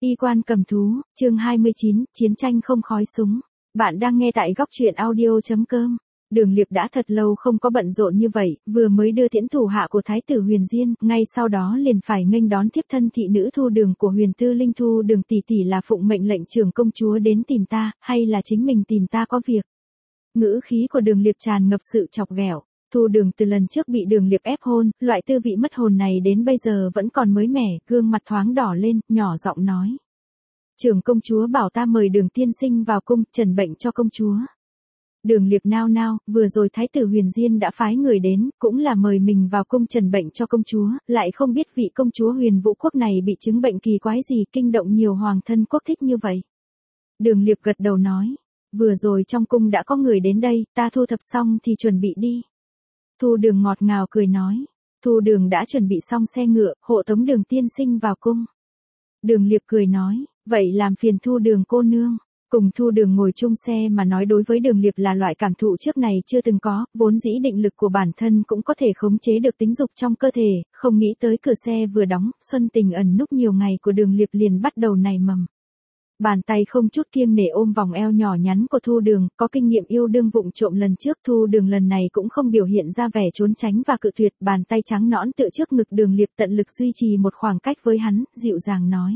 Y quan cầm thú, chương 29, chiến tranh không khói súng. Bạn đang nghe tại góc truyện audio.com. Đường Liệp đã thật lâu không có bận rộn như vậy, vừa mới đưa tiễn thủ hạ của Thái tử Huyền Diên, ngay sau đó liền phải nghênh đón thiếp thân thị nữ Thu Đường của Huyền Tư Linh. Thu Đường tỷ tỷ là phụng mệnh lệnh trưởng công chúa đến tìm ta, hay là chính mình tìm ta có việc? Ngữ khí của Đường Liệp tràn ngập sự chọc ghẹo. Thu Đường từ lần trước bị Đường Liệp ép hôn, loại tư vị mất hồn này đến bây giờ vẫn còn mới mẻ, gương mặt thoáng đỏ lên, nhỏ giọng nói. Trưởng công chúa bảo ta mời Đường tiên sinh vào cung, trần bệnh cho công chúa. Đường Liệp nao nao, vừa rồi Thái tử Huyền Diên đã phái người đến, cũng là mời mình vào cung trần bệnh cho công chúa, lại không biết vị công chúa Huyền Vũ quốc này bị chứng bệnh kỳ quái gì kinh động nhiều hoàng thân quốc thích như vậy. Đường Liệp gật đầu nói, vừa rồi trong cung đã có người đến đây, ta thu thập xong thì chuẩn bị đi. Thu Đường ngọt ngào cười nói, Thu Đường đã chuẩn bị xong xe ngựa, hộ tống Đường tiên sinh vào cung. Đường Liệp cười nói, vậy làm phiền Thu Đường cô nương. Cùng Thu Đường ngồi chung xe mà nói đối với Đường Liệp là loại cảm thụ trước này chưa từng có, vốn dĩ định lực của bản thân cũng có thể khống chế được tính dục trong cơ thể, không nghĩ tới cửa xe vừa đóng, xuân tình ẩn núp nhiều ngày của Đường Liệp liền bắt đầu nảy mầm. Bàn tay không chút kiêng nể ôm vòng eo nhỏ nhắn của Thu Đường, có kinh nghiệm yêu đương vụng trộm lần trước, Thu Đường lần này cũng không biểu hiện ra vẻ trốn tránh và cự tuyệt, bàn tay trắng nõn tựa trước ngực Đường Liệp tận lực duy trì một khoảng cách với hắn, dịu dàng nói.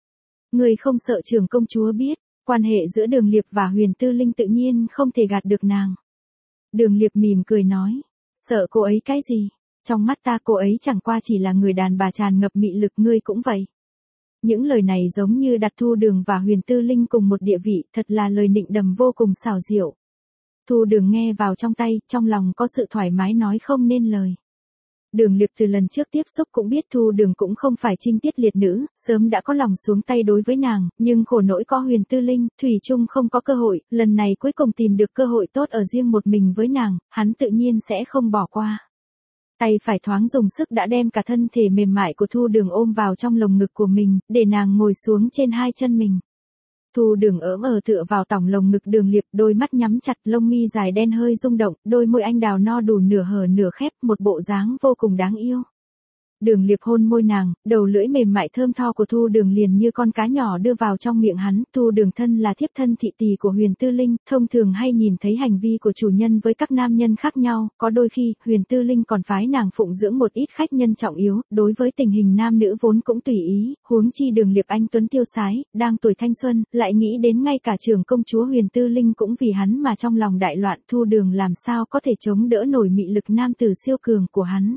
Người không sợ trưởng công chúa biết, quan hệ giữa Đường Liệp và Huyền Tư Linh tự nhiên không thể gạt được nàng. Đường Liệp mỉm cười nói, sợ cô ấy cái gì, trong mắt ta cô ấy chẳng qua chỉ là người đàn bà tràn ngập mị lực, ngươi cũng vậy. Những lời này giống như đặt Thu Đường và Huyền Tư Linh cùng một địa vị, thật là lời nịnh đầm vô cùng xảo diệu. Thu Đường nghe vào trong tay, trong lòng có sự thoải mái nói không nên lời. Đường Liệp từ lần trước tiếp xúc cũng biết Thu Đường cũng không phải trinh tiết liệt nữ, sớm đã có lòng xuống tay đối với nàng, nhưng khổ nỗi có Huyền Tư Linh, thủy chung không có cơ hội, lần này cuối cùng tìm được cơ hội tốt ở riêng một mình với nàng, hắn tự nhiên sẽ không bỏ qua. Tay phải thoáng dùng sức đã đem cả thân thể mềm mại của Thu Đường ôm vào trong lồng ngực của mình, để nàng ngồi xuống trên hai chân mình. Thu Đường ỡm tựa vào tỏng lồng ngực Đường Liệp, đôi mắt nhắm chặt, lông mi dài đen hơi rung động, đôi môi anh đào no đủ nửa hở nửa khép, một bộ dáng vô cùng đáng yêu. Đường Liệp hôn môi nàng, đầu lưỡi mềm mại thơm tho của Thu Đường liền như con cá nhỏ đưa vào trong miệng hắn. Thu Đường thân là thiếp thân thị tỳ của Huyền Tư Linh, thông thường hay nhìn thấy hành vi của chủ nhân với các nam nhân khác nhau, có đôi khi Huyền Tư Linh còn phái nàng phụng dưỡng một ít khách nhân trọng yếu, đối với tình hình nam nữ vốn cũng tùy ý, huống chi Đường Liệp anh tuấn tiêu sái, đang tuổi thanh xuân, lại nghĩ đến ngay cả trưởng công chúa Huyền Tư Linh cũng vì hắn mà trong lòng đại loạn. Thu Đường làm sao có thể chống đỡ nổi mị lực nam tử siêu cường của hắn.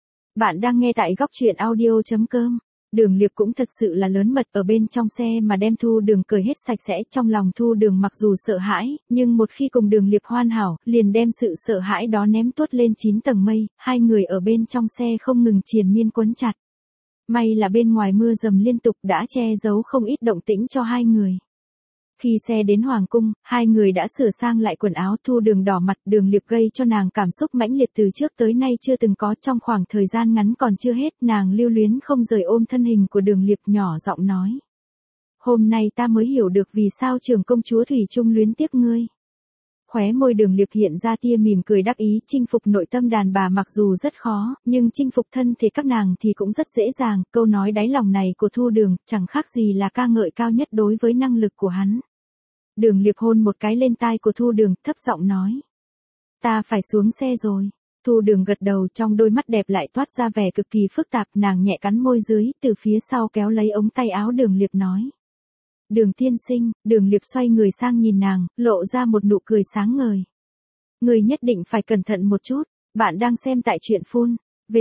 Bạn đang nghe tại góc truyện audio.com. Đường Liệp cũng thật sự là lớn mật, ở bên trong xe mà đem Thu Đường cởi hết sạch sẽ. Trong lòng Thu Đường mặc dù sợ hãi, nhưng một khi cùng Đường Liệp hoàn hảo, liền đem sự sợ hãi đó ném tuốt lên 9 tầng mây. Hai người ở bên trong xe không ngừng triền miên quấn chặt. May là bên ngoài mưa dầm liên tục đã che giấu không ít động tĩnh cho hai người. Khi xe đến Hoàng cung, hai người đã sửa sang lại quần áo. Thu Đường đỏ mặt, Đường Liệp gây cho nàng cảm xúc mãnh liệt từ trước tới nay chưa từng có. Trong khoảng thời gian ngắn còn chưa hết, nàng lưu luyến không rời ôm thân hình của Đường Liệp, nhỏ giọng nói. Hôm nay ta mới hiểu được vì sao trưởng công chúa thủy chung luyến tiếc ngươi. Khóe môi Đường Liệp hiện ra tia mỉm cười đắc ý, chinh phục nội tâm đàn bà mặc dù rất khó, nhưng chinh phục thân thể các nàng thì cũng rất dễ dàng. Câu nói đáy lòng này của Thu Đường, chẳng khác gì là ca ngợi cao nhất đối với năng lực của hắn. Đường Liệp hôn một cái lên tai của Thu Đường, thấp giọng nói. Ta phải xuống xe rồi. Thu Đường gật đầu, trong đôi mắt đẹp lại toát ra vẻ cực kỳ phức tạp, nàng nhẹ cắn môi dưới, từ phía sau kéo lấy ống tay áo Đường Liệp nói. Đường tiên sinh. Đường Liệp xoay người sang nhìn nàng, lộ ra một nụ cười sáng ngời. Người nhất định phải cẩn thận một chút, bạn đang xem tại truyện phun.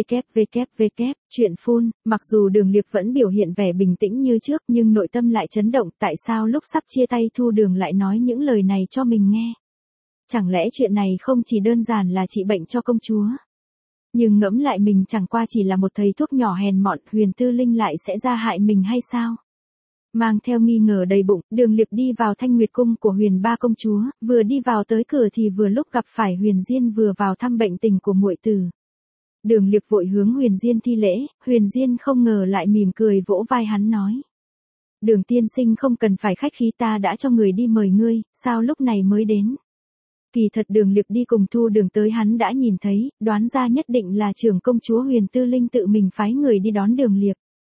Truyện phun. Mặc dù Đường Liệp vẫn biểu hiện vẻ bình tĩnh như trước nhưng nội tâm lại chấn động, tại sao lúc sắp chia tay Thu Đường lại nói những lời này cho mình nghe. Chẳng lẽ chuyện này không chỉ đơn giản là trị bệnh cho công chúa. Nhưng ngẫm lại mình chẳng qua chỉ là một thầy thuốc nhỏ hèn mọn, Huyền Tư Linh lại sẽ ra hại mình hay sao? Mang theo nghi ngờ đầy bụng, Đường Liệp đi vào Thanh Nguyệt cung của Huyền ba công chúa, vừa đi vào tới cửa thì vừa lúc gặp phải Huyền Diên vừa vào thăm bệnh tình của muội tử. Đường Liệp vội hướng Huyền Diên thi lễ, Huyền Diên không ngờ lại mỉm cười vỗ vai hắn nói. Đường tiên sinh không cần phải khách khí, ta đã cho người đi mời ngươi, sao lúc này mới đến? Kỳ thật Đường Liệp đi cùng Thu Đường tới hắn đã nhìn thấy, đoán ra nhất định là trưởng công chúa Huyền Tư Linh tự mình phái người đi đón Đường Liệp.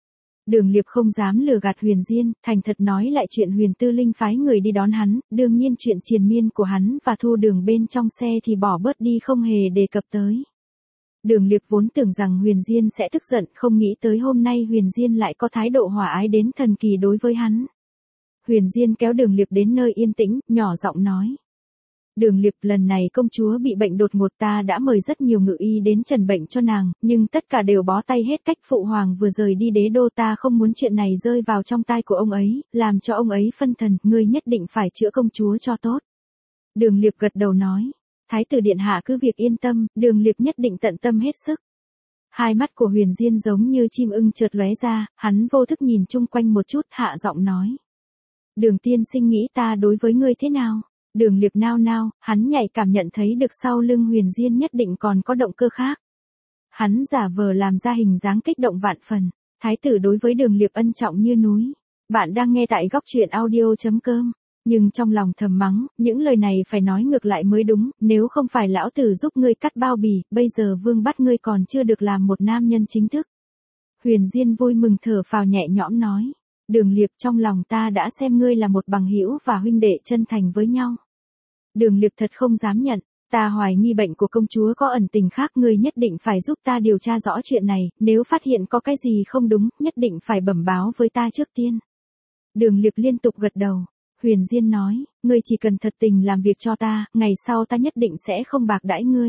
Đường Liệp không dám lừa gạt Huyền Diên, thành thật nói lại chuyện Huyền Tư Linh phái người đi đón hắn, đương nhiên chuyện triền miên của hắn và Thu Đường bên trong xe thì bỏ bớt đi không hề đề cập tới. Đường Liệp vốn tưởng rằng Huyền Diên sẽ tức giận, không nghĩ tới hôm nay Huyền Diên lại có thái độ hòa ái đến thần kỳ đối với hắn. Huyền Diên kéo Đường Liệp đến nơi yên tĩnh, nhỏ giọng nói. Đường Liệp, lần này công chúa bị bệnh đột ngột, ta đã mời rất nhiều ngự y đến trần bệnh cho nàng, nhưng tất cả đều bó tay hết cách. Phụ hoàng vừa rời đi đế đô, ta không muốn chuyện này rơi vào trong tai của ông ấy, làm cho ông ấy phân thần, ngươi nhất định phải chữa công chúa cho tốt. Đường Liệp gật đầu nói. Thái tử điện hạ cứ việc yên tâm, Đường Liệp nhất định tận tâm hết sức. Hai mắt của Huyền Diên giống như chim ưng chợt lóe ra, hắn vô thức nhìn chung quanh một chút, hạ giọng nói. Đường tiên sinh nghĩ ta đối với ngươi thế nào? Đường Liệp nao nao, hắn nhạy cảm nhận thấy được sau lưng Huyền Diên nhất định còn có động cơ khác. Hắn giả vờ làm ra hình dáng kích động vạn phần. Thái tử đối với Đường Liệp ân trọng như núi. Bạn đang nghe tại góc truyện audio.com. Nhưng trong lòng thầm mắng, những lời này phải nói ngược lại mới đúng, nếu không phải lão tử giúp ngươi cắt bao bì, bây giờ vương bắt ngươi còn chưa được làm một nam nhân chính thức. Huyền Diên vui mừng thở phào nhẹ nhõm nói. Đường Liệp, trong lòng ta đã xem ngươi là một bằng hữu và huynh đệ chân thành với nhau. Đường Liệp thật không dám nhận, ta hoài nghi bệnh của công chúa có ẩn tình khác, ngươi nhất định phải giúp ta điều tra rõ chuyện này, nếu phát hiện có cái gì không đúng, nhất định phải bẩm báo với ta trước tiên. Đường Liệp liên tục gật đầu. Huyền Diên nói, ngươi chỉ cần thật tình làm việc cho ta, ngày sau ta nhất định sẽ không bạc đãi ngươi.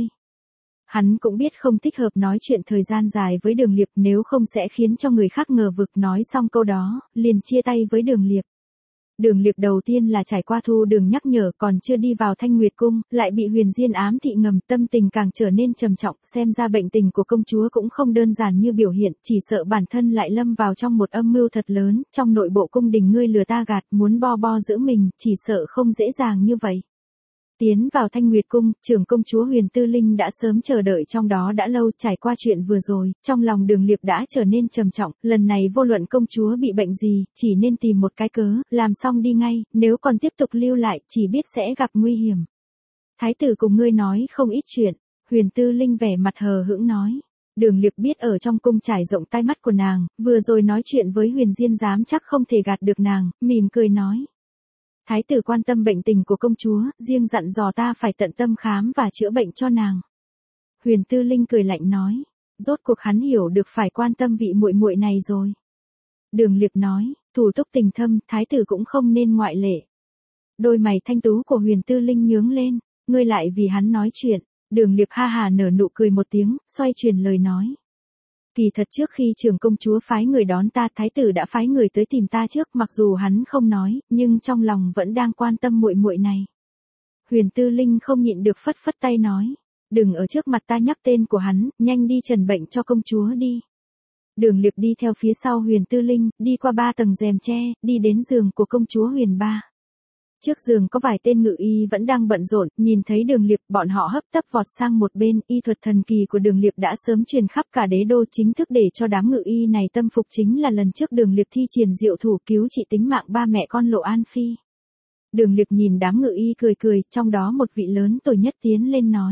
Hắn cũng biết không thích hợp nói chuyện thời gian dài với Đường Liệp, nếu không sẽ khiến cho người khác ngờ vực. Nói xong câu đó, liền chia tay với Đường Liệp. Đường Liệp đầu tiên là trải qua Thu Đường nhắc nhở, còn chưa đi vào Thanh Nguyệt cung, lại bị Huyền Diên ám thị ngầm, tâm tình càng trở nên trầm trọng, xem ra bệnh tình của công chúa cũng không đơn giản như biểu hiện, chỉ sợ bản thân lại lâm vào trong một âm mưu thật lớn, trong nội bộ cung đình ngươi lừa ta gạt, muốn bo bo giữ mình, chỉ sợ không dễ dàng như vậy. Tiến vào Thanh Nguyệt cung, trưởng công chúa Huyền Tư Linh đã sớm chờ đợi trong đó đã lâu. Trải qua chuyện vừa rồi, trong lòng Đường Liệp đã trở nên trầm trọng, lần này vô luận công chúa bị bệnh gì, chỉ nên tìm một cái cớ, làm xong đi ngay, nếu còn tiếp tục lưu lại, chỉ biết sẽ gặp nguy hiểm. Thái tử cùng ngươi nói không ít chuyện, Huyền Tư Linh vẻ mặt hờ hững nói. Đường Liệp biết ở trong cung trải rộng tai mắt của nàng, vừa rồi nói chuyện với Huyền Diên dám chắc không thể gạt được nàng, mỉm cười nói. Thái tử quan tâm bệnh tình của công chúa, riêng dặn dò ta phải tận tâm khám và chữa bệnh cho nàng. Huyền Tư Linh cười lạnh nói, rốt cuộc hắn hiểu được phải quan tâm vị muội muội này rồi. Đường Liệp nói, thủ túc tình thâm, thái tử cũng không nên ngoại lệ. Đôi mày thanh tú của Huyền Tư Linh nhướng lên, ngươi lại vì hắn nói chuyện. Đường Liệp ha hà nở nụ cười một tiếng, xoay chuyển lời nói. Kỳ thật trước khi trưởng công chúa phái người đón ta, thái tử đã phái người tới tìm ta trước, mặc dù hắn không nói, nhưng trong lòng vẫn đang quan tâm muội muội này. Huyền Tư Linh không nhịn được phất phất tay nói, đừng ở trước mặt ta nhắc tên của hắn, nhanh đi trần bệnh cho công chúa đi. Đường Liệp đi theo phía sau Huyền Tư Linh, đi qua 3 tầng rèm tre, đi đến giường của công chúa Huyền Ba. Trước giường có vài tên ngự y vẫn đang bận rộn, nhìn thấy Đường Liệp, bọn họ hấp tấp vọt sang một bên, y thuật thần kỳ của Đường Liệp đã sớm truyền khắp cả đế đô, chính thức để cho đám ngự y này tâm phục chính là lần trước Đường Liệp thi triển diệu thủ cứu trị tính mạng ba mẹ con Lộ An Phi. Đường Liệp nhìn đám ngự y cười cười, trong đó một vị lớn tuổi nhất tiến lên nói.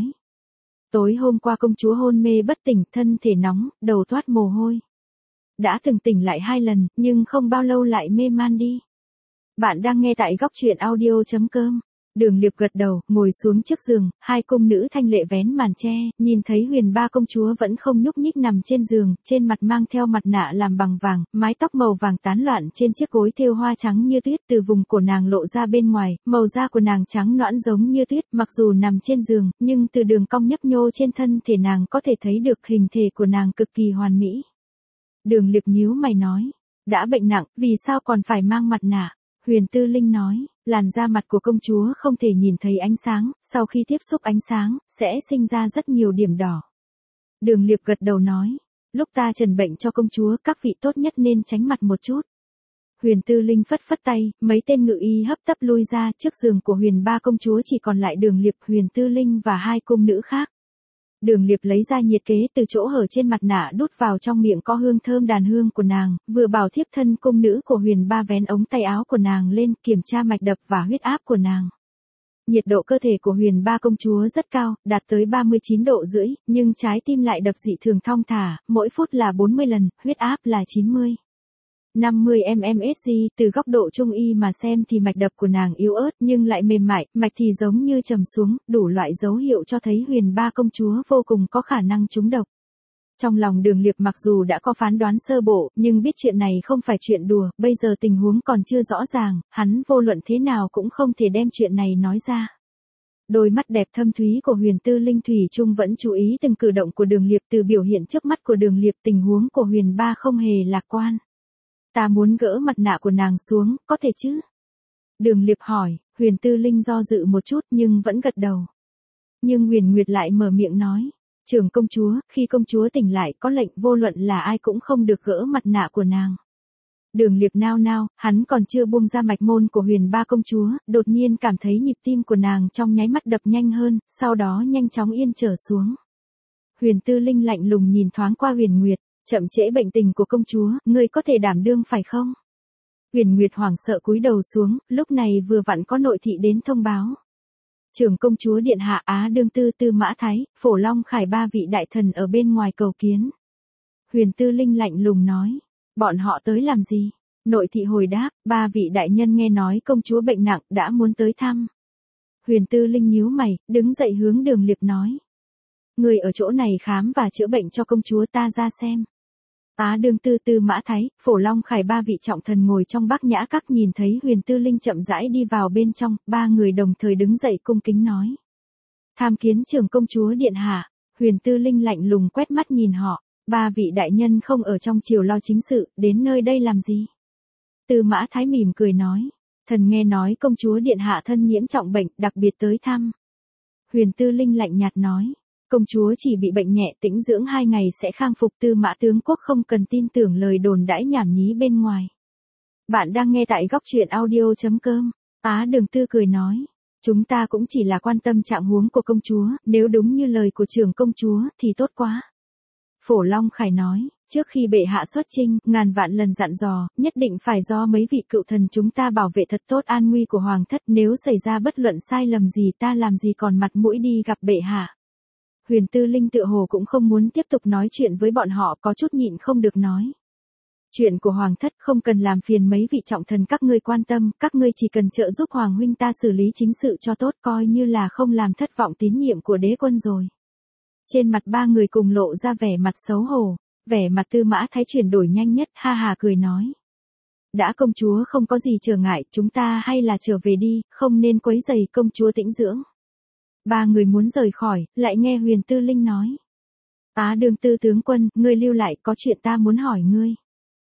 Tối hôm qua công chúa hôn mê bất tỉnh, thân thể nóng, đầu toát mồ hôi. Đã từng tỉnh lại 2 lần, nhưng không bao lâu lại mê man đi. Bạn đang nghe tại góc truyện audio.com. Đường Liệp gật đầu, ngồi xuống trước giường, 2 cung nữ thanh lệ vén màn che, nhìn thấy Huyền Ba công chúa vẫn không nhúc nhích nằm trên giường, trên mặt mang theo mặt nạ làm bằng vàng, mái tóc màu vàng tán loạn trên chiếc gối thêu hoa trắng như tuyết, từ vùng cổ nàng lộ ra bên ngoài, màu da của nàng trắng nõn giống như tuyết, mặc dù nằm trên giường, nhưng từ đường cong nhấp nhô trên thân thể nàng có thể thấy được hình thể của nàng cực kỳ hoàn mỹ. Đường Liệp nhíu mày nói, đã bệnh nặng, vì sao còn phải mang mặt nạ? Huyền Tư Linh nói, làn da mặt của công chúa không thể nhìn thấy ánh sáng, sau khi tiếp xúc ánh sáng, sẽ sinh ra rất nhiều điểm đỏ. Đường Liệp gật đầu nói, lúc ta trần bệnh cho công chúa, các vị tốt nhất nên tránh mặt một chút. Huyền Tư Linh phất phất tay, mấy tên ngự y hấp tấp lui ra, trước giường của Huyền Ba công chúa chỉ còn lại Đường Liệp, Huyền Tư Linh và 2 cung nữ khác. Đường Liệp lấy ra nhiệt kế từ chỗ hở trên mặt nạ đút vào trong miệng có hương thơm đàn hương của nàng, vừa bảo thiếp thân cung nữ của Huyền Ba vén ống tay áo của nàng lên, kiểm tra mạch đập và huyết áp của nàng. Nhiệt độ cơ thể của Huyền Ba công chúa rất cao, đạt tới 39 độ rưỡi, nhưng trái tim lại đập dị thường thong thả, mỗi phút là 40 lần, huyết áp là 90. 50 mmHg, từ góc độ trung y mà xem thì mạch đập của nàng yếu ớt nhưng lại mềm mại, mạch thì giống như trầm xuống, đủ loại dấu hiệu cho thấy Huyền Ba công chúa vô cùng có khả năng trúng độc. Trong lòng Đường Liệp mặc dù đã có phán đoán sơ bộ, nhưng biết chuyện này không phải chuyện đùa, bây giờ tình huống còn chưa rõ ràng, hắn vô luận thế nào cũng không thể đem chuyện này nói ra. Đôi mắt đẹp thâm thúy của Huyền Tư Linh thủy chung vẫn chú ý từng cử động của Đường Liệp, từ biểu hiện trước mắt của Đường Liệp tình huống của Huyền Ba không hề lạc quan. Ta muốn gỡ mặt nạ của nàng xuống, có thể chứ? Đường Liệp hỏi, Huyền Tư Linh do dự một chút nhưng vẫn gật đầu. Nhưng Huyền Nguyệt lại mở miệng nói, trưởng công chúa, khi công chúa tỉnh lại có lệnh vô luận là ai cũng không được gỡ mặt nạ của nàng. Đường Liệp nao nao, hắn còn chưa buông ra mạch môn của Huyền Ba công chúa, đột nhiên cảm thấy nhịp tim của nàng trong nháy mắt đập nhanh hơn, sau đó nhanh chóng yên trở xuống. Huyền Tư Linh lạnh lùng nhìn thoáng qua Huyền Nguyệt, chậm trễ bệnh tình của công chúa, ngươi có thể đảm đương phải không? Huyền Nguyệt hoảng sợ cúi đầu xuống, lúc này vừa vặn có nội thị đến thông báo. Trưởng công chúa điện hạ Á đương tư Tư Mã Thái, Phổ Long Khải ba vị đại thần ở bên ngoài cầu kiến. Huyền Tư Linh lạnh lùng nói, bọn họ tới làm gì? Nội thị hồi đáp, ba vị đại nhân nghe nói công chúa bệnh nặng đã muốn tới thăm. Huyền Tư Linh nhíu mày, đứng dậy hướng Đường Liệp nói. Người ở chỗ này khám và chữa bệnh cho công chúa ta ra xem. Á đương tư Tư Mã Thái, Phổ Long Khải ba vị trọng thần ngồi trong Bác Nhã Các nhìn thấy Huyền Tư Linh chậm rãi đi vào bên trong, ba người đồng thời đứng dậy cung kính nói. Tham kiến trưởng công chúa điện hạ. Huyền Tư Linh lạnh lùng quét mắt nhìn họ, ba vị đại nhân không ở trong triều lo chính sự, đến nơi đây làm gì? Tư Mã Thái mỉm cười nói, thần nghe nói công chúa điện hạ thân nhiễm trọng bệnh, đặc biệt tới thăm. Huyền Tư Linh lạnh nhạt nói. Công chúa chỉ bị bệnh nhẹ, tĩnh dưỡng 2 ngày sẽ khang phục. Tư Mã tướng quốc không cần tin tưởng lời đồn đãi nhảm nhí bên ngoài. Bạn đang nghe tại góc truyện audio.com. Á Đường Tư cười nói, chúng ta cũng chỉ là quan tâm trạng huống của công chúa, nếu đúng như lời của trưởng công chúa thì tốt quá. Phổ Long Khải nói, trước khi bệ hạ xuất chinh, ngàn vạn lần dặn dò, nhất định phải do mấy vị cựu thần chúng ta bảo vệ thật tốt an nguy của hoàng thất, nếu xảy ra bất luận sai lầm gì ta làm gì còn mặt mũi đi gặp bệ hạ. Huyền Tư Linh tựa hồ cũng không muốn tiếp tục nói chuyện với bọn họ, có chút nhịn không được nói. Chuyện của hoàng thất không cần làm phiền mấy vị trọng thần các ngươi quan tâm, các ngươi chỉ cần trợ giúp hoàng huynh ta xử lý chính sự cho tốt, coi như là không làm thất vọng tín nhiệm của đế quân rồi. Trên mặt ba người cùng lộ ra vẻ mặt xấu hổ, vẻ mặt Tư Mã Thái chuyển đổi nhanh nhất, ha hà cười nói. Đã công chúa không có gì trở ngại, chúng ta hay là trở về đi, không nên quấy rầy công chúa tĩnh dưỡng. Ba người muốn rời khỏi, lại nghe Huyền Tư Linh nói. Á đương tư tướng quân, ngươi lưu lại, có chuyện ta muốn hỏi ngươi.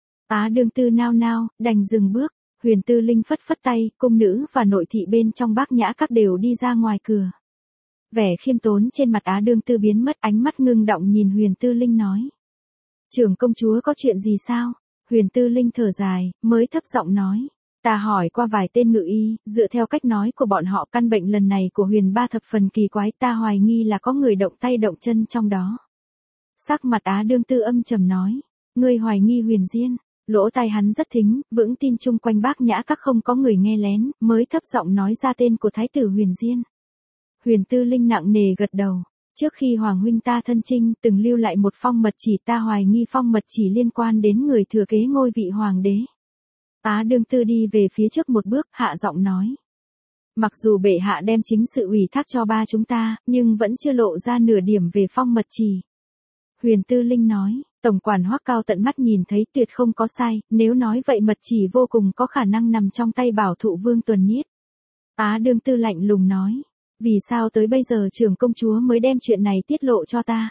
Á đương tư nao nao, đành dừng bước. Huyền Tư Linh phất phất tay, cung nữ và nội thị bên trong Bác Nhã Các đều đi ra ngoài cửa. Vẻ khiêm tốn trên mặt Á đương tư biến mất, ánh mắt ngưng động nhìn Huyền Tư Linh nói. Trưởng công chúa có chuyện gì sao? Huyền Tư Linh thở dài, mới thấp giọng nói. Ta hỏi qua vài tên ngự y, dựa theo cách nói của bọn họ căn bệnh lần này của Huyền Ba thập phần kỳ quái, ta hoài nghi là có người động tay động chân trong đó. Sắc mặt Á đương tư âm trầm nói. Ngươi hoài nghi Huyền Diên. Lỗ tai hắn rất thính, vững tin chung quanh Bác Nhã Các không có người nghe lén, mới thấp giọng nói ra tên của thái tử Huyền Diên. Huyền Tư Linh nặng nề gật đầu. Trước khi hoàng huynh ta thân chinh, từng lưu lại một phong mật chỉ, ta hoài nghi phong mật chỉ liên quan đến người thừa kế ngôi vị hoàng đế. Á đương tư đi về phía trước một bước, hạ giọng nói. Mặc dù bệ hạ đem chính sự ủy thác cho ba chúng ta, nhưng vẫn chưa lộ ra nửa điểm về phong mật chỉ. Huyền Tư Linh nói, tổng quản Hoắc Cao tận mắt nhìn thấy tuyệt không có sai, nếu nói vậy mật chỉ vô cùng có khả năng nằm trong tay Bảo Thụ Vương Tuần Niết. Á đương tư lạnh lùng nói, vì sao tới bây giờ trưởng công chúa mới đem chuyện này tiết lộ cho ta?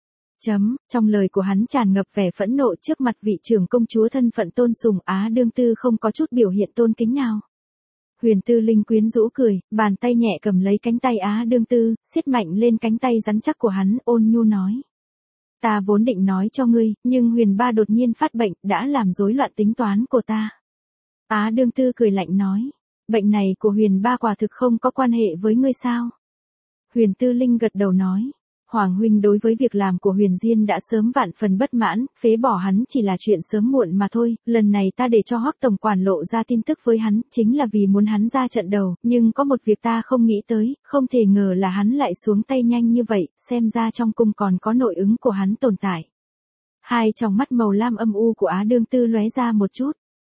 Trong lời của hắn tràn ngập vẻ phẫn nộ trước mặt vị trưởng công chúa thân phận tôn sùng. Á đương tư không có chút biểu hiện tôn kính nào. Huyền Tư Linh quyến rũ cười, bàn tay nhẹ cầm lấy cánh tay Á đương tư, siết mạnh lên cánh tay rắn chắc của hắn, ôn nhu nói. Ta vốn định nói cho ngươi, nhưng Huyền Ba đột nhiên phát bệnh, đã làm rối loạn tính toán của ta. Á đương tư cười lạnh nói. Bệnh này của Huyền Ba quả thực không có quan hệ với ngươi sao? Huyền Tư Linh gật đầu nói. Hoàng huynh đối với việc làm của Huyền Diên đã sớm vạn phần bất mãn, phế bỏ hắn chỉ là chuyện sớm muộn mà thôi, lần này ta để cho Hoắc tổng quản lộ ra tin tức với hắn, chính là vì muốn hắn ra trận đầu, nhưng có một việc ta không nghĩ tới, không thể ngờ là hắn lại xuống tay nhanh như vậy, xem ra trong cung còn có nội ứng của hắn tồn tại. Hai tròng mắt màu lam âm u của Á đương tư lóe ra một chút,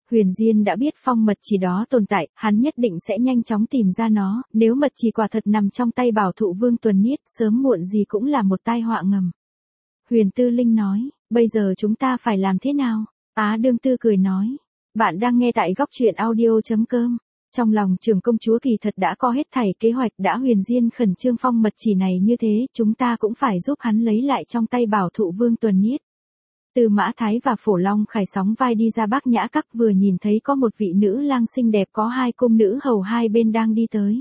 Huyền Diên đã biết phong mật chỉ đó tồn tại, hắn nhất định sẽ nhanh chóng tìm ra nó, nếu mật chỉ quả thật nằm trong tay Bảo Thụ Vương Tuần Niết, sớm muộn gì cũng là một tai họa ngầm. Huyền Tư Linh nói, bây giờ chúng ta phải làm thế nào? Á Đương Tư cười nói, bạn đang nghe tại góc truyện audio.com. Trong lòng trưởng công chúa kỳ thật đã có hết thảy kế hoạch, đã Huyền Diên khẩn trương phong mật chỉ này như thế, chúng ta cũng phải giúp hắn lấy lại trong tay Bảo Thụ Vương Tuần Niết. Tư Mã Thái và Phổ Long Khải sóng vai đi ra Bác Nhã Các, vừa nhìn thấy có một vị nữ lang xinh đẹp có hai cung nữ hầu hai bên đang đi tới.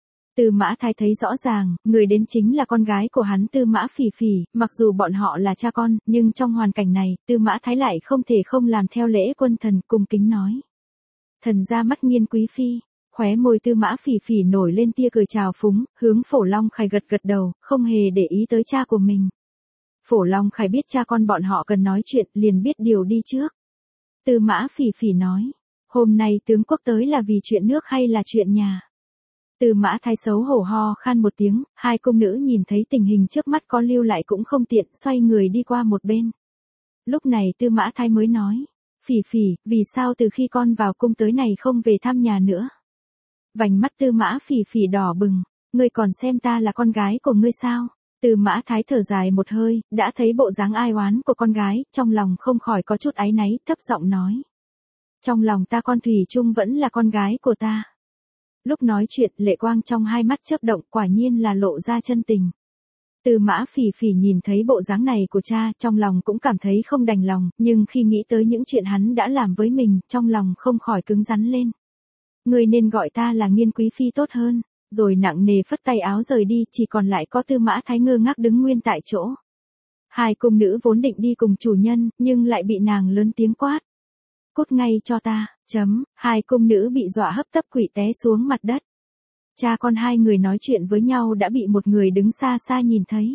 Tư Mã Thái thấy rõ ràng, người đến chính là con gái của hắn Tư Mã Phỉ Phỉ, mặc dù bọn họ là cha con, nhưng trong hoàn cảnh này, Tư Mã Thái lại không thể không làm theo lễ quân thần, cung kính nói. Thần ra mắt nghiên quý phi, khóe môi Tư Mã Phỉ Phỉ nổi lên tia cười chào phúng, hướng Phổ Long Khải gật gật đầu, không hề để ý tới cha của mình. Phổ Long Khải biết cha con bọn họ cần nói chuyện, liền biết điều đi trước. Tư Mã Phỉ Phỉ nói, hôm nay tướng quốc tới là vì chuyện nước hay là chuyện nhà? Tư Mã Thái xấu hổ ho khan một tiếng, hai cung nữ nhìn thấy tình hình trước mắt có lưu lại cũng không tiện, xoay người đi qua một bên. Lúc này Tư Mã Thái mới nói, Phỉ Phỉ, vì sao từ khi con vào cung tới này không về thăm nhà nữa? Vành mắt Tư Mã Phỉ Phỉ đỏ bừng, ngươi còn xem ta là con gái của ngươi sao? Tư Mã Thái thở dài một hơi, đã thấy bộ dáng ai oán của con gái, trong lòng không khỏi có chút áy náy, thấp giọng nói. Trong lòng ta con thủy chung vẫn là con gái của ta. Lúc nói chuyện, lệ quang trong hai mắt chớp động, quả nhiên là lộ ra chân tình. Tư Mã Phỉ Phỉ nhìn thấy bộ dáng này của cha, trong lòng cũng cảm thấy không đành lòng, nhưng khi nghĩ tới những chuyện hắn đã làm với mình, trong lòng không khỏi cứng rắn lên. Ngươi nên gọi ta là Nghiên quý phi tốt hơn. Rồi nặng nề phất tay áo rời đi, chỉ còn lại có Tư Mã Thái ngơ ngác đứng nguyên tại chỗ. Hai cung nữ vốn định đi cùng chủ nhân, nhưng lại bị nàng lớn tiếng quát. Cút ngay cho ta, hai cung nữ bị dọa hấp tấp quỵ té xuống mặt đất. Cha con hai người nói chuyện với nhau đã bị một người đứng xa xa nhìn thấy.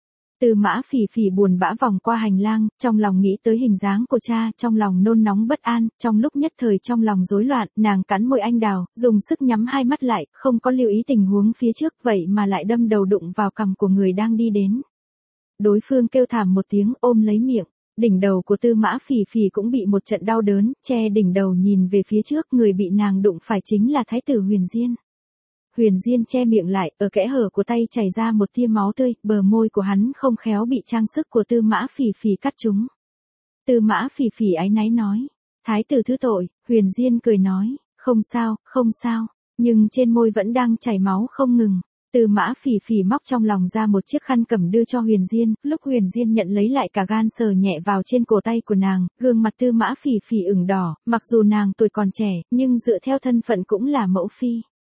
Tư Mã Phỉ Phỉ buồn bã vòng qua hành lang, trong lòng nghĩ tới hình dáng của cha, trong lòng nôn nóng bất an, trong lúc nhất thời trong lòng rối loạn, nàng cắn môi anh đào, dùng sức nhắm hai mắt lại, không có lưu ý tình huống phía trước, vậy mà lại đâm đầu đụng vào cằm của người đang đi đến. Đối phương kêu thảm một tiếng, ôm lấy miệng, đỉnh đầu của Tư Mã Phỉ Phỉ cũng bị một trận đau đớn, che đỉnh đầu nhìn về phía trước, người bị nàng đụng phải chính là Thái tử Huyền Diên. Huyền Diên che miệng lại, ở kẽ hở của tay chảy ra một tia máu tươi, bờ môi của hắn không khéo bị trang sức của Tư Mã Phỉ Phỉ cắt trúng. Tư Mã Phỉ Phỉ áy náy nói, Thái tử thứ tội. Huyền Diên cười nói, không sao, nhưng trên môi vẫn đang chảy máu không ngừng. Tư Mã Phỉ Phỉ móc trong lòng ra một chiếc khăn cẩm đưa cho Huyền Diên, lúc Huyền Diên nhận lấy lại cả gan sờ nhẹ vào trên cổ tay của nàng, gương mặt Tư Mã Phỉ Phỉ ửng đỏ, mặc dù nàng tuổi còn trẻ, nhưng dựa theo thân phận cũng là mẫu phi.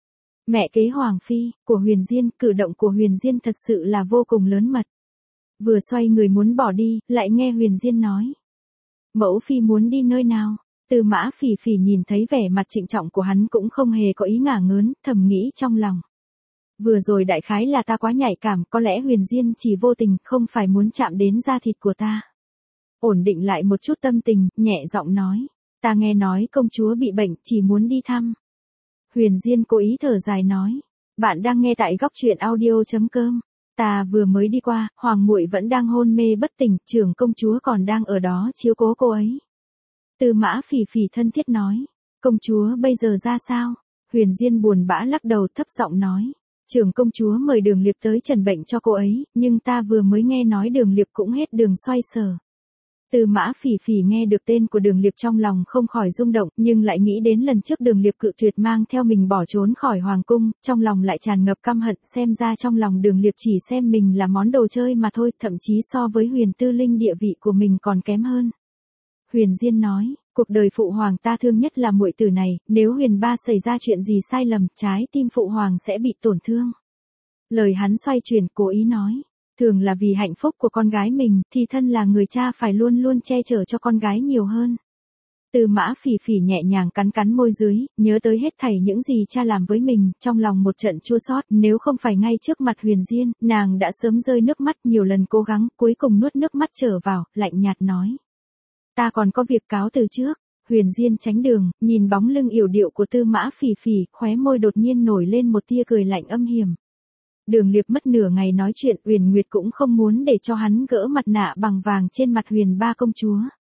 Mẹ kế Hoàng Phi, của Huyền Diên, cử động của Huyền Diên thật sự là vô cùng lớn mật. Vừa xoay người muốn bỏ đi, lại nghe Huyền Diên nói. Mẫu Phi muốn đi nơi nào? Tư Mã Phỉ Phỉ nhìn thấy vẻ mặt trịnh trọng của hắn cũng không hề có ý ngả ngớn, thầm nghĩ trong lòng. Vừa rồi đại khái là ta quá nhạy cảm, có lẽ Huyền Diên chỉ vô tình, không phải muốn chạm đến da thịt của ta. Ổn định lại một chút tâm tình, nhẹ giọng nói. Ta nghe nói công chúa bị bệnh, chỉ muốn đi thăm. Huyền Diên cố ý thở dài nói, bạn đang nghe tại góc truyện audio.com. Ta vừa mới đi qua, hoàng muội vẫn đang hôn mê bất tỉnh, trưởng công chúa còn đang ở đó chiếu cố cô ấy. Tư Mã Phỉ Phỉ thân thiết nói, công chúa bây giờ ra sao? Huyền Diên buồn bã lắc đầu thấp giọng nói, trưởng công chúa mời Đường Liệp tới trần bệnh cho cô ấy, nhưng ta vừa mới nghe nói Đường Liệp cũng hết đường xoay sở. Tư Mã Phỉ Phỉ nghe được tên của Đường Liệp trong lòng không khỏi rung động, nhưng lại nghĩ đến lần trước Đường Liệp cự tuyệt mang theo mình bỏ trốn khỏi hoàng cung, trong lòng lại tràn ngập căm hận, xem ra trong lòng Đường Liệp chỉ xem mình là món đồ chơi mà thôi, thậm chí so với Huyền Tư Linh địa vị của mình còn kém hơn. Huyền Diên nói, cuộc đời phụ hoàng ta thương nhất là muội tử này, nếu Huyền ba xảy ra chuyện gì sai lầm, trái tim phụ hoàng sẽ bị tổn thương. Lời hắn xoay chuyển, cố ý nói. Thường là vì hạnh phúc của con gái mình, thì thân là người cha phải luôn luôn che chở cho con gái nhiều hơn. Tư Mã Phỉ Phỉ nhẹ nhàng cắn môi dưới, nhớ tới hết thảy những gì cha làm với mình, trong lòng một trận chua xót, nếu không phải ngay trước mặt Huyền Diên, nàng đã sớm rơi nước mắt, nhiều lần cố gắng, cuối cùng nuốt nước mắt trở vào, lạnh nhạt nói. Ta còn có việc cáo từ trước. Huyền Diên tránh đường, nhìn bóng lưng yểu điệu của Tư Mã Phỉ Phỉ, khóe môi đột nhiên nổi lên một tia cười lạnh âm hiểm. Đường Liệp mất nửa ngày nói chuyện, Uyển Nguyệt cũng không muốn để cho hắn gỡ mặt nạ bằng vàng trên mặt Huyền ba công chúa.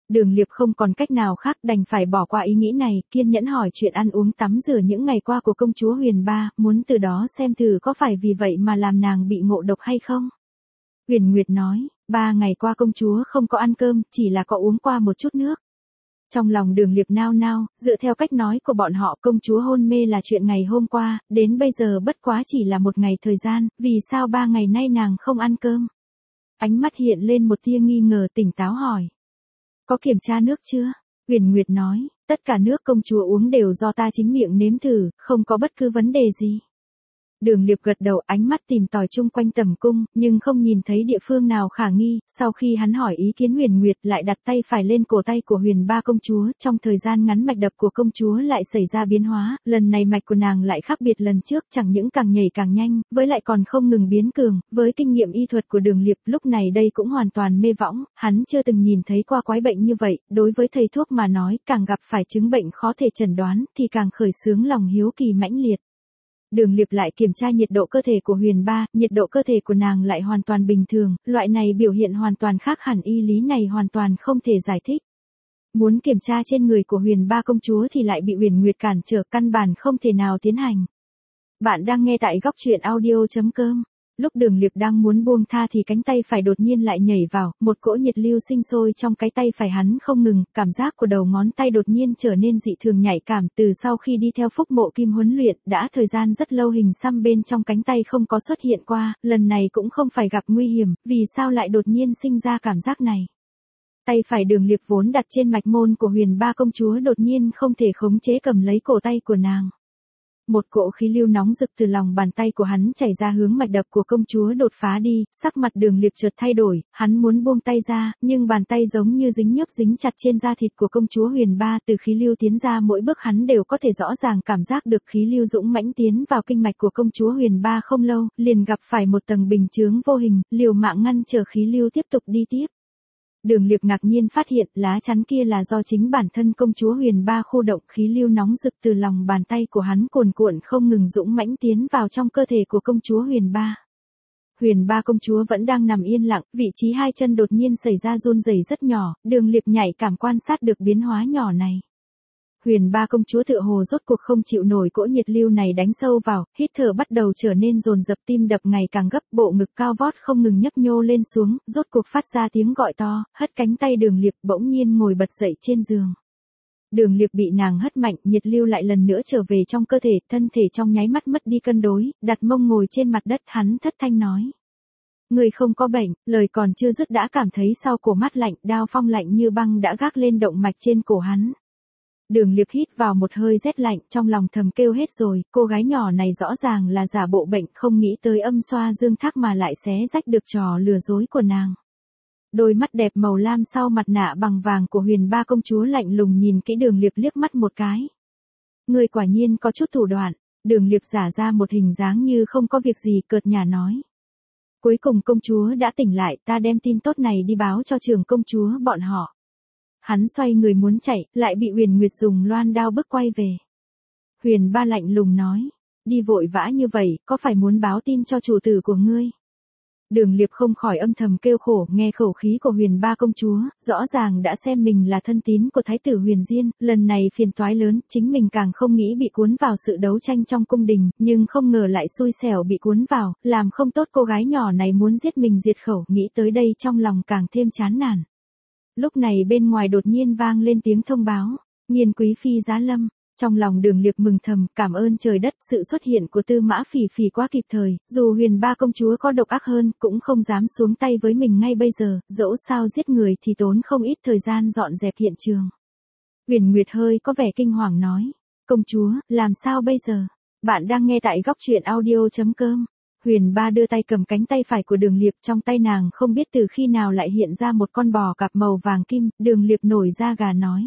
Đường Liệp không còn cách nào khác đành phải bỏ qua ý nghĩ này, kiên nhẫn hỏi chuyện ăn uống tắm rửa những ngày qua của công chúa Huyền Ba, muốn từ đó xem thử có phải vì vậy mà làm nàng bị ngộ độc hay không. Huyền Nguyệt nói, 3 ngày qua công chúa không có ăn cơm, chỉ là có uống qua một chút nước. Trong lòng Đường Liệp nao nao, dựa theo cách nói của bọn họ công chúa hôn mê là chuyện ngày hôm qua, đến bây giờ bất quá chỉ là một ngày thời gian, vì sao 3 ngày nay nàng không ăn cơm? Ánh mắt hiện lên một tia nghi ngờ tỉnh táo hỏi. Có kiểm tra nước chưa? Huyền Nguyệt nói, tất cả nước công chúa uống đều do ta chính miệng nếm thử, không có bất cứ vấn đề gì. Đường Liệp gật đầu ánh mắt tìm tòi chung quanh tầm cung, nhưng không nhìn thấy địa phương nào khả nghi, sau khi hắn hỏi ý kiến Huyền Nguyệt lại đặt tay phải lên cổ tay của Huyền Ba công chúa, trong thời gian ngắn mạch đập của công chúa lại xảy ra biến hóa, lần này mạch của nàng lại khác biệt lần trước, chẳng những càng nhảy càng nhanh, với lại còn không ngừng biến cường, với kinh nghiệm y thuật của Đường Liệp lúc này đây cũng hoàn toàn mê võng, hắn chưa từng nhìn thấy qua quái bệnh như vậy, đối với thầy thuốc mà nói, càng gặp phải chứng bệnh khó thể chẩn đoán, thì càng khởi xướng lòng hiếu kỳ mãnh liệt. Đường Liệp lại kiểm tra nhiệt độ cơ thể của Huyền Ba, nhiệt độ cơ thể của nàng lại hoàn toàn bình thường, loại này biểu hiện hoàn toàn khác hẳn y lý này hoàn toàn không thể giải thích. Muốn kiểm tra trên người của Huyền Ba công chúa thì lại bị Huyền Nguyệt cản trở căn bản không thể nào tiến hành. Bạn đang nghe tại góc truyện audio.com. Lúc Đường Liệp đang muốn buông tha thì cánh tay phải đột nhiên lại nhảy vào, một cỗ nhiệt lưu sinh sôi trong cái tay phải hắn không ngừng, cảm giác của đầu ngón tay đột nhiên trở nên dị thường nhạy cảm, từ sau khi đi theo Phúc Mộ Kim huấn luyện, đã thời gian rất lâu hình xăm bên trong cánh tay không có xuất hiện qua, lần này cũng không phải gặp nguy hiểm, vì sao lại đột nhiên sinh ra cảm giác này. Tay phải Đường Liệp vốn đặt trên mạch môn của Huyền Ba công chúa đột nhiên không thể khống chế cầm lấy cổ tay của nàng. Một cỗ khí lưu nóng rực từ lòng bàn tay của hắn chảy ra hướng mạch đập của công chúa đột phá đi, sắc mặt Đường Liệp chợt thay đổi, hắn muốn buông tay ra, nhưng bàn tay giống như dính nhớp dính chặt trên da thịt của công chúa Huyền Ba, từ khí lưu tiến ra mỗi bước hắn đều có thể rõ ràng cảm giác được khí lưu dũng mãnh tiến vào kinh mạch của công chúa Huyền Ba không lâu, liền gặp phải một tầng bình chướng vô hình, liều mạng ngăn trở khí lưu tiếp tục đi tiếp. Đường Liệp ngạc nhiên phát hiện lá chắn kia là do chính bản thân công chúa Huyền Ba khu động, khí lưu nóng rực từ lòng bàn tay của hắn cuồn cuộn không ngừng dũng mãnh tiến vào trong cơ thể của công chúa Huyền Ba. Huyền Ba công chúa vẫn đang nằm yên lặng, vị trí hai chân đột nhiên xảy ra run rẩy rất nhỏ, Đường Liệp nhạy cảm quan sát được biến hóa nhỏ này. Huyền Ba công chúa tựa hồ rốt cuộc không chịu nổi cỗ nhiệt lưu này đánh sâu vào, hít thở bắt đầu trở nên dồn dập, tim đập ngày càng gấp, bộ ngực cao vót không ngừng nhấp nhô lên xuống, rốt cuộc phát ra tiếng gọi to, hất cánh tay Đường Liệp bỗng nhiên ngồi bật dậy trên giường. Đường Liệp bị nàng hất mạnh, nhiệt lưu lại lần nữa trở về trong cơ thể, thân thể trong nháy mắt mất đi cân đối, đặt mông ngồi trên mặt đất, hắn thất thanh nói. Người không có bệnh, lời còn chưa dứt đã cảm thấy sau cổ mát lạnh, đao phong lạnh như băng đã gác lên động mạch trên cổ hắn. Đường Liệp hít vào một hơi rét lạnh, trong lòng thầm kêu hết rồi, cô gái nhỏ này rõ ràng là giả bộ bệnh, không nghĩ tới âm xoa dương thác mà lại xé rách được trò lừa dối của nàng. Đôi mắt đẹp màu lam sau mặt nạ bằng vàng của Huyền Ba công chúa lạnh lùng nhìn kỹ Đường Liệp liếc mắt một cái. Người quả nhiên có chút thủ đoạn. Đường Liệp giả ra một hình dáng như không có việc gì, cợt nhả nói. Cuối cùng công chúa đã tỉnh lại, ta đem tin tốt này đi báo cho trưởng công chúa bọn họ. Hắn xoay người muốn chạy, lại bị Huyền Nguyệt dùng loan đao bức quay về. Huyền Ba lạnh lùng nói, đi vội vã như vậy, có phải muốn báo tin cho chủ tử của ngươi? Đường Liệp không khỏi âm thầm kêu khổ, nghe khẩu khí của Huyền Ba công chúa, rõ ràng đã xem mình là thân tín của thái tử Huyền Diên, lần này phiền toái lớn, chính mình càng không nghĩ bị cuốn vào sự đấu tranh trong cung đình, nhưng không ngờ lại xui xẻo bị cuốn vào, làm không tốt cô gái nhỏ này muốn giết mình diệt khẩu, nghĩ tới đây trong lòng càng thêm chán nản. Lúc này bên ngoài đột nhiên vang lên tiếng thông báo, Nghiên quý phi giá lâm. Trong lòng Đường Liệp mừng thầm, cảm ơn trời đất, sự xuất hiện của Tư Mã Phỉ Phỉ quá kịp thời, dù Huyền Ba công chúa có độc ác hơn, cũng không dám xuống tay với mình ngay bây giờ, dẫu sao giết người thì tốn không ít thời gian dọn dẹp hiện trường. Huyền Nguyệt hơi có vẻ kinh hoàng nói, công chúa, làm sao bây giờ? Bạn đang nghe tại góc truyện audio.com. Huyền Ba đưa tay cầm cánh tay phải của Đường Liệp, trong tay nàng không biết từ khi nào lại hiện ra một con bò cạp màu vàng kim, Đường Liệp nổi da gà nói.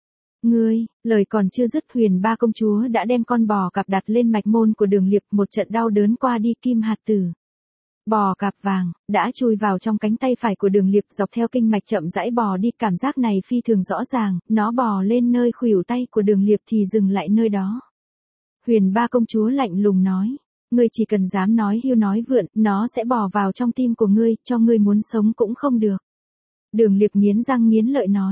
Ngươi, lời còn chưa dứt Huyền Ba công chúa đã đem con bò cạp đặt lên mạch môn của Đường Liệp, một trận đau đớn qua đi, kim hạt tử. Bò cạp vàng, đã chui vào trong cánh tay phải của Đường Liệp, dọc theo kinh mạch chậm rãi bò đi, cảm giác này phi thường rõ ràng, nó bò lên nơi khuỷu tay của Đường Liệp thì dừng lại nơi đó. Huyền Ba công chúa lạnh lùng nói. Ngươi chỉ cần dám nói hưu nói vượn, nó sẽ bò vào trong tim của ngươi, cho ngươi muốn sống cũng không được. Đường Liệp nghiến răng nghiến lợi nói.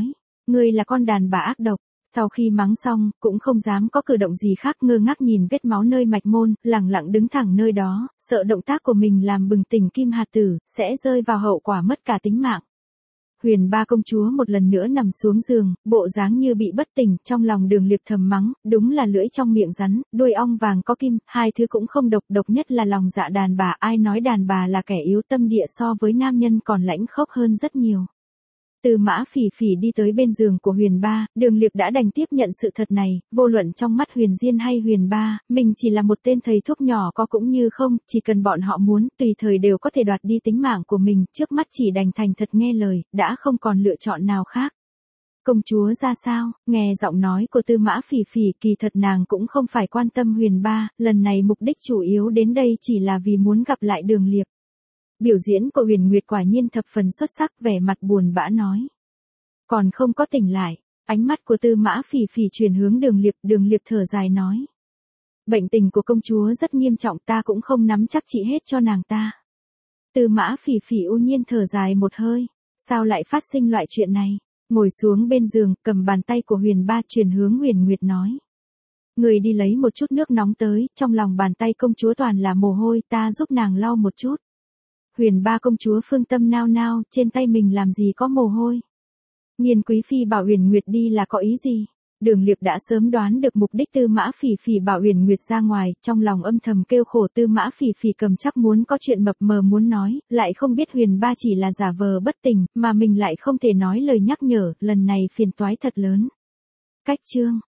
Ngươi là con đàn bà ác độc. Sau khi mắng xong, cũng không dám có cử động gì khác, ngơ ngác nhìn vết máu nơi mạch môn, lẳng lặng đứng thẳng nơi đó, sợ động tác của mình làm bừng tỉnh Kim Hạt Tử, sẽ rơi vào hậu quả mất cả tính mạng. Huyền Ba công chúa một lần nữa nằm xuống giường, bộ dáng như bị bất tỉnh, trong lòng Đường Liệp thầm mắng, đúng là lưỡi trong miệng rắn, đuôi ong vàng có kim, hai thứ cũng không độc, độc nhất là lòng dạ đàn bà, ai nói đàn bà là kẻ yếu tâm địa so với nam nhân còn lãnh khốc hơn rất nhiều. Tư Mã Phỉ Phỉ đi tới bên giường của Huyền Ba, Đường Liệp đã đành tiếp nhận sự thật này, vô luận trong mắt Huyền Diên hay Huyền Ba, mình chỉ là một tên thầy thuốc nhỏ có cũng như không, chỉ cần bọn họ muốn, tùy thời đều có thể đoạt đi tính mạng của mình, trước mắt chỉ đành thành thật nghe lời, đã không còn lựa chọn nào khác. Công chúa ra sao? Nghe giọng nói của Tư Mã Phỉ Phỉ, kỳ thật nàng cũng không phải quan tâm Huyền Ba, lần này mục đích chủ yếu đến đây chỉ là vì muốn gặp lại Đường Liệp. Biểu diễn của Huyền Nguyệt quả nhiên thập phần xuất sắc, vẻ mặt buồn bã nói. Còn không có tỉnh lại, ánh mắt của Tư Mã Phỉ Phỉ chuyển hướng Đường Liệp thở dài nói. Bệnh tình của công chúa rất nghiêm trọng, ta cũng không nắm chắc trị hết cho nàng ta. Tư Mã Phỉ Phỉ u nhiên thở dài một hơi, sao lại phát sinh loại chuyện này, ngồi xuống bên giường, cầm bàn tay của Huyền Ba chuyển hướng Huyền Nguyệt nói. Người đi lấy một chút nước nóng tới, trong lòng bàn tay công chúa toàn là mồ hôi, ta giúp nàng lau một chút. Huyền Ba công chúa phương tâm nao nao, trên tay mình làm gì có mồ hôi. Nhiên Quý Phi bảo Huyền Nguyệt đi là có ý gì? Đường Liệp đã sớm đoán được mục đích Tư Mã Phỉ Phỉ bảo Huyền Nguyệt ra ngoài, trong lòng âm thầm kêu khổ, Tư Mã Phỉ Phỉ cầm chắc muốn có chuyện mập mờ muốn nói, lại không biết Huyền Ba chỉ là giả vờ bất tỉnh, mà mình lại không thể nói lời nhắc nhở, lần này phiền toái thật lớn. Cách chương